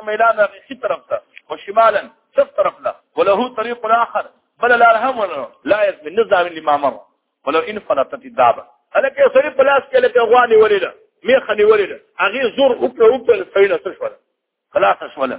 ميلان في طرفته وشمالا شف طرف له وله طريق آخر بل لا الهم لا يزمن نظام لما مر ولو إن فلتت الدابة هلك يا صريف بلاس كلك أغواني ولده ميخني ولده أغير زور أبل الفينة تشوله خلاص تشوله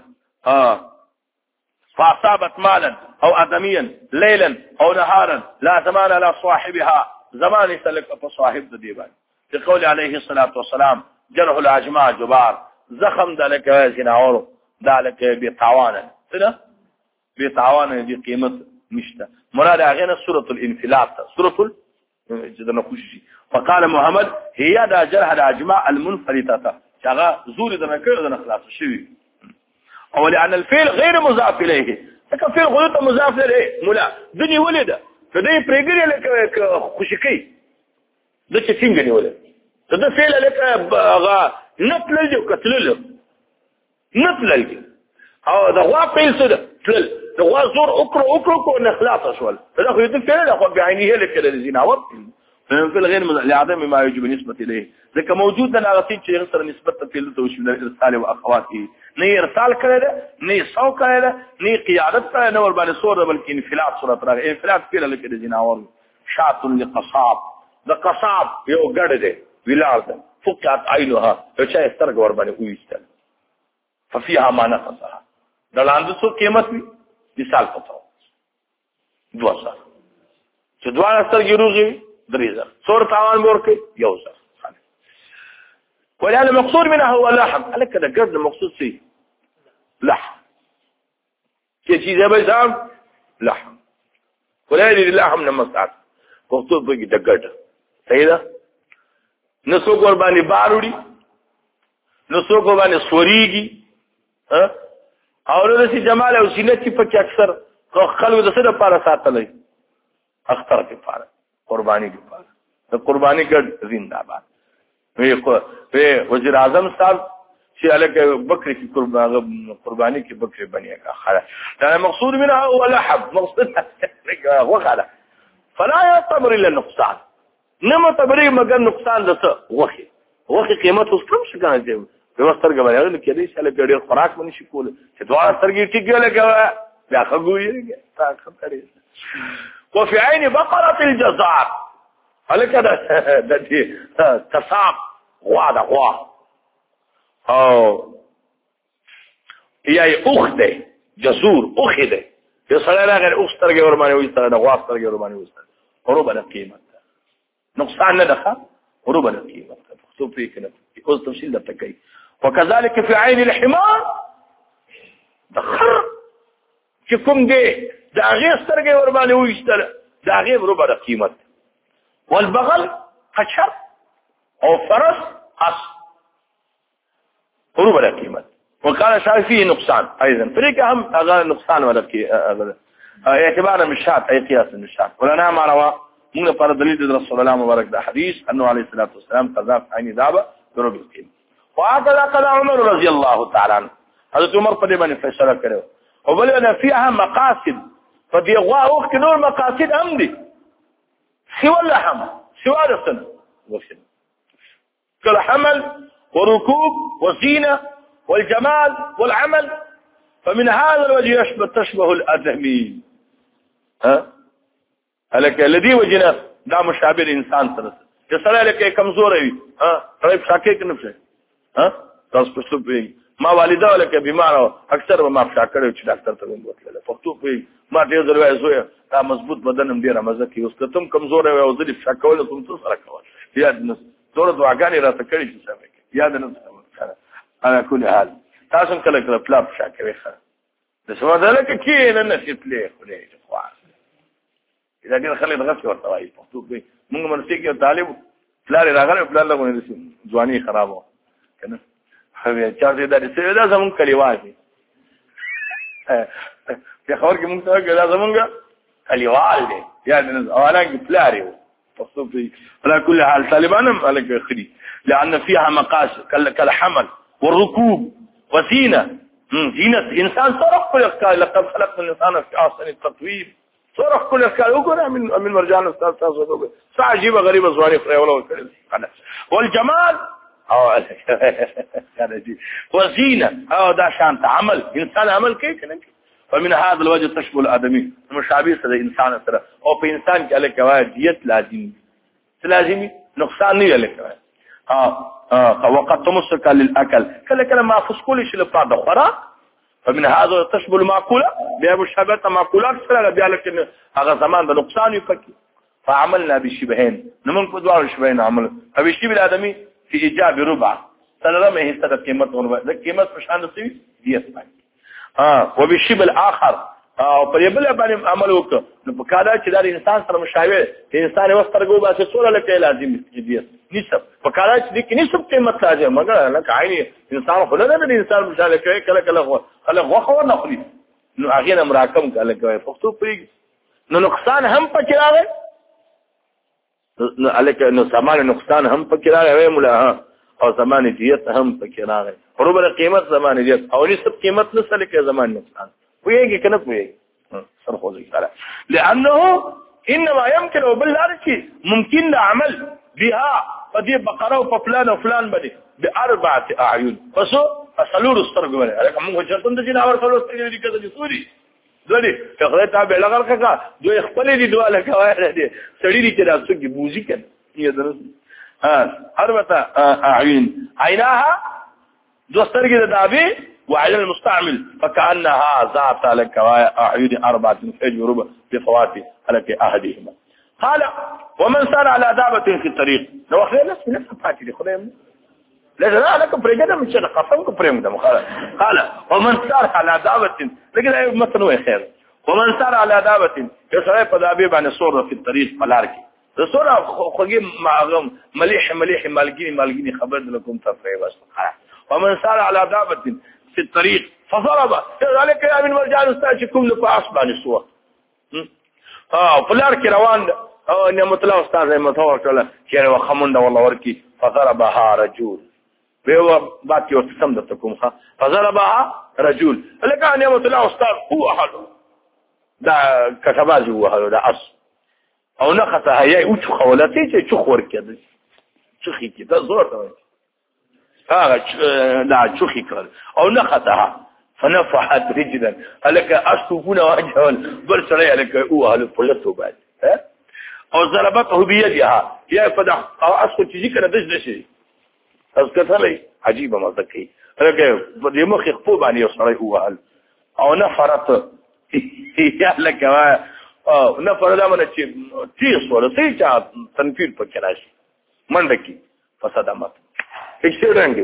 فأصابت مالا أو آدميا ليلا أو نهارا لا زمان على صاحبها زمان يسلك فصاحب ديبان لقول عليه الصلاة والسلام جرح الأجماع جبار زخم ذلك زناور ذلك بطعوانا سنة بطعوانا دي قيمة مشتى مراد أغينا سورة الانفلات سورة جدنا خوشي فقال محمد هي دا جرح الأجماع المنفلتة شغا زور دنا كده دنا خلاص شوي أو لأن الفعل غير مضاف إليه لكن فعل غلط مضاف إليه ملا دني ولده فده بريجري لك خوشكي ده تسينجني ولد ده فعل لك نطل اللي وكتلله نطل اللي أو ده هو فعل سده تلل ده هو زور أكره ونخلاص شوال فده هو يدفع له بعينه لك الذين عوض فالفعل غير لعدم ما يجب نسبة إليه ذلك موجود لنا غسين شيء يغسر نسبة فعل توش من الإرسال وأخواته ني إرسال كذا ني صو كذا ني قيادة كذا نور بان صورة بل انفلات صورة راغ انفلات فعل لك الذين عوض شاط لقصاب ده قصاب يو قرده ولارده فقعت عينها يشاء يسترق ورباني ويستل ففيها ما نقصها ده عنده سو قيمت مثال فتره دوسر تدوانا استرق يروغي دريزر صورة عوان بوركي يوزر ولأن المقصود منها هو لحم قال كده قرد المقصود فيه لحم كي چیزیں بيسام لحم ولأن اللحم نمسعات مقصود بقي ده قرد سيدا نسوق ورباني بارودي نسوق ورباني سوريگي اولو دسی جمال او سینت کی پکی اکثر خلو دسی دا پارا ساتلی اختر کی پارا قربانی کی پارا دا قربانی کا زندہ بات وزیر اعظم صاحب شی علک بکری کی قربانی کی بکری بنی کا خلا لأن مقصود منها هو لحم مقصود وخلا فلا يعتبر الا النقصان نما تبري مگر نقصان دسه وخي قیمت اوس کم شي کنه دی وستر غوړی هغه کې دې شاله ګډیر خوراک باندې شي کول چې دوه سترګې ټیګه لګا بیا خګوي تا خبرې وفي عين بقره الجزار هلکه د دې تصاب غوا او هي اخته جسور اخده يصلى لها غير اخترګه ورمانه وي سره د غوا سترګې ورمانه وي سره قربه قیمت نقصان نه ده قربه قیمت مكتوب فيه كده اوس تفصيل ده تکي وكذلك في عين الحمار دخر چې کوم دی دا غیر سترګې ورمانه ويستل دا غیر ربع قیمت والبغل حشر او فرس قص ربع قیمت وقال شايف فيه نقصان ايضا فريق اهم هذا نقصان ولا اعتبارا من الشات اي قياس من الشات ولا ما روى من فرض دليل رسول الله مبارك ده حديث انه عليه الصلاه والسلام قذف عين ذابه بربع قيمه وهكذا قال عمر رضي الله تعالى عنه حضرت عمر قد بن فيصل كده وبلغنا فيها مقاصد فدي وقت نور مقاصد امدي سوى اللحم سوى السنه وشن كالحمل وركوب وزينه والجمال والعمل فمن هذا الوجه تشبه الادمي هلك الذي وجنا دا مشابه الانسان سره جسره لکه کمزور وي طيب شاکه کنه څه تاسو په څه ما والده ولکه بیمار اکثر ما شاکړو چې ډاکټر ته وموتله پښتو په ما دې ضروري زوی دا مضبوط بدنم ډیره مزه کوي اوس کتم کمزور وي او ځلې شاکول کوم څه سره کول یاد نه ټول دعاګانې راته کړې چې سمه یاد نه سره على كل حال تاسو کله کله پلاپ شاکوي خره د څه ده لکه کې نه نشي پلی خلې خو اذا كان خلي دغه ورته وایي پښتو په موږ مرسته کې طالب پلار راغله پلار له غوښنه ځواني خرابو کنه خو چا دې دا څه دا زمون کلیوال دي په خبر کې موږ ته دا زمونږ کلیوال دي يعني اولا پلار یو پښتو په على كل حال طالبان عليك خدي لان فيها مقاصد كالحمل والركوب وزينه زينه انسان صرف لقد خلقنا الانسان في احسن التقويم صرف كل اشكال وګوره من مرجان استاذ تاسو وګوره عجيبه غريبه زواري خره ولا والجمال او وزينه او دا شانت عمل انسان عمل کوي کنه فمن هذا الوجه تشبه الادمي مشابه سره انسان سره او په انسان کې الکوا دیت لازمي نقصان نه الکوا وقت تمسك للاكل کله ما فسكول شي لپاره د خوراک فمن هذا تشبه المعقوله بیا مشابهه معقولات سره بیا لکه هغه زمان د نقصان یو پکې فعملنا بشبهين نمن په دوه شبهين عمل او شبه الادمي في ايجاب ربع سلام هي ستة قيمت وربع قيمت مشان نسوي دیت باندې وبشبه الاخر او په یبل باندې عمل وکړو نو په کاله چې د انسان سره مشابه چې انسان وسترګو باسي څوره لکه لازم دیت نسب په کاله چې د نسب قیمت راځي مګر لکه عین انسان خو نه د انسان مشابه کوي کله خلک وخو نه خوري نو هغه مراکم کله کوي پښتو پری نو نقصان هم پکې راغی نو الکه نو سامان نقصان هم پکې راغی مولا او زمان دیت هم پکې راغی پربل قیمت زمان دیت او نسب قیمت نه سره کې زمان نقصان ويجي کنه ويجي سر خو ځي تعالی لانه انما يمكن وبالارشي ممكن عمل بها قد بقره وفلان وفلان بدي باربعه اعين فسو فسلور استرغ باندې هغه موږ چرته د جناور سره استرغ دي کده سوري دوی فقره تابع لغر کا دوی خپل دي دوه لکه دي سړی دي چې تاسو کې بوزي کنه یې درس اربعه اعين عيناها دوسترګه د دابي وعلى المستعمل فكأنها ذات لك أعين أربعة تجربة بفواتي لك أحدهما قال ومن سار على دابة في الطريق لو أخذ نفس فاتي لخذهم لكن أنا لكم بريجانا من شأن قصمكم بريم قال ومن سار على دابة لكن مثلا خير ومن سار على دابة يسرى فدابيب عن الصورة في الطريق فلاركي الصورة خجيب معهم مليح مالجيني خبر لكم تفريب ومن سار على دابة في الطريق فضرب ذلك يا من مرجان استاذكم لفاصبان الصور فلار روان او نعمت الله استاذ متور کله چې وخمنده والله ورکی فضربها رجل به باقي وتسمدتكم فضربها رجل لك نعمت الله استاذ هو احد دا كتباز هو هذا دا اص او نخته هي او خولتي چې چخور کده چخي کده زور لا شوخي كان او نخطها فنفحت رجلا لك اشوفون وجهه بل سريع لك هل فلته بعد او ضربته بيدها يا فدح او اسكت تجي كده دشدشي اسكت لي عجيبه مزكي لك يمخ يخفو بان يصري هل او نفرت يا لك او نفر دا من تي صوره سي تنفيذ پکراش منډکی فصدمت اکسیډنټ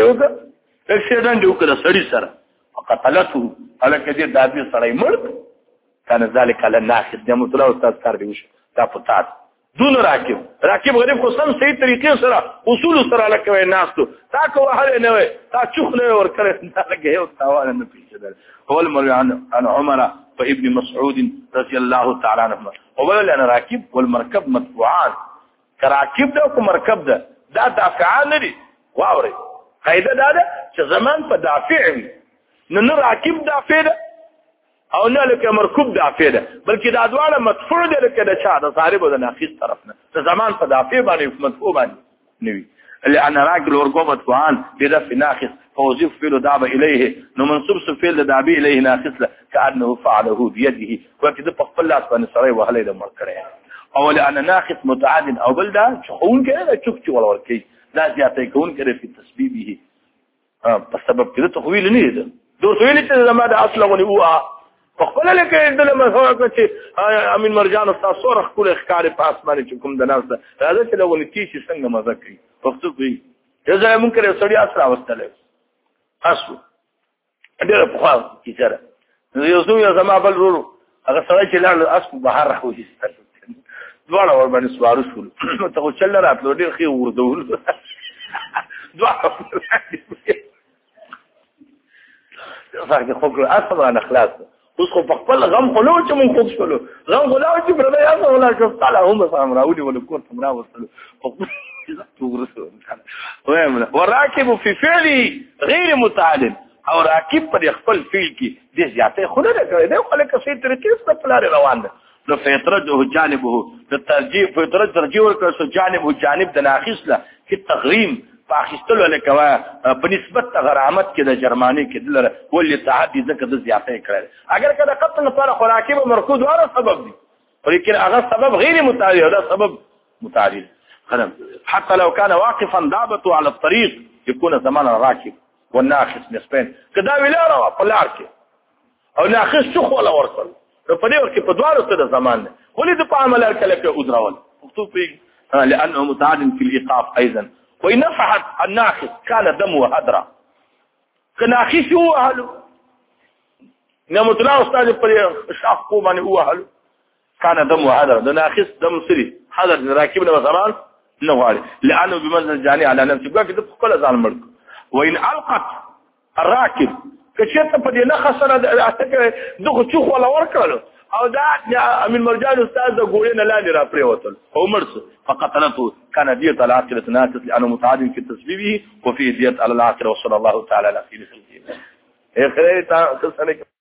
وکړه سړی سره قتلته الکه دې دابي سړی مړ کله ذلك على الناس نعمت الله استاد کار دی وش دا پتات دون راکب غریب خو سم صحیح طریقې سره اصول سره لکه ناس ته تا کو هر نه وي تا چوخ نه ور کړی دا لګي او تاوان نه پیښیدل اول مر عن عمر وابن مسعود رضي الله تعالى عنهما اول انا راکب والمركب متبوعان کراکب دا او مرکب دا دافعان لري واوري قاعده دا ده چې زمان په دافع وي نه راکب دافع ده او نه لکه مرکوب دافع ده بلکې دا دواړه مدفوع دي لکه د چا د صاحب د ناقص طرف نه د زمان په دافع باندې مدفوع باندې نوي لأن راجل ورقوبة وعان بدفع ناقص فوظيف فعل دعب إليه نمنصوب فعل دعب إليه ناقص له كأنه فعله بيده وكذا بقبل أسبان السرعي وهل إذا مركره أو لأن ناقص متعاد أو بلده شخون كذا تشوكتي ولا وركي لا زيادة يكون كذا في تسبيبه بسبب كذا تخويل نيدا دو سويل لما ده أصلا ونبوها فقبل لك عندما هو كنت أمين مرجان الصورة كل إخكاري باسماني تكون دناسة هذا كده ونتيشي سنة ما ذكري فقطوك إيه إذا ممكن يصري أسرع واستلف أسو أدير بخواه كتارة يوزو يا زمان بالرورو أغا سرايك لعل أسو بحر رحوه يستلف دوانا ورباني سوارو شولو تقول شل رات لو دير خيه وردول دوانا صاحب خوكرو أسو أنا خلاص اوس خو په خپل غم خو نو چې مونږ خوښ شولو غم خو لا چې پر بیا څه ولا چې تعالی هم سلام راوړي ول کور ته راوستلو وراكب في فعله غير متعلم او راكب پر خپل فعل کې د زیاته خو نه کوي دا خو لکه سي طریقې په پلار روان ده نو فیترجه جانبه الترجیح فیترجه ورکړ جانب د ناقص له په تغریم پاکستان لکه په نسبت غرامت کې د جرمانی کې دلته ولې تعدي ځکه د زیاتې کړل اگر کله قطن لپاره خوراکي به مرکوز واره سبب دي ولكن هذا سبب غير متعدي هذا سبب متعدي حتى لو كان واقفا ضابطه على الطريق يكون زمانا راكب والناخس نسبين كدا ولا روا فلارك او ناخس شخ ولا ورسل فدي ورك په دوارو ته زمان ولید په عمل الکلک ادراول مكتوب فيه لانه متعد في الايقاف ايضا وان نفحت الناخس كان دمه هدرا كناخس هو اهله نعمت الله استاذ په شاف کو باندې هو اهله كان دمه هدرا د ناخس دم سري حضر راكبنا زمان نواري لانه بمنزل جاني على نفسه بقى كده كل ځان مړ وان القت الراكب کچته په دې نه خسره دغه چوخ ولا ورکړل او دا امين مرجان استاد د ګورې نه لاندې را پریوتل او مرسو فقتلته كان دية على عاقلة ناقص لانه متعاد في تسبيبه وفي دية على العاقلة وصلى الله تعالى على خير خلقه.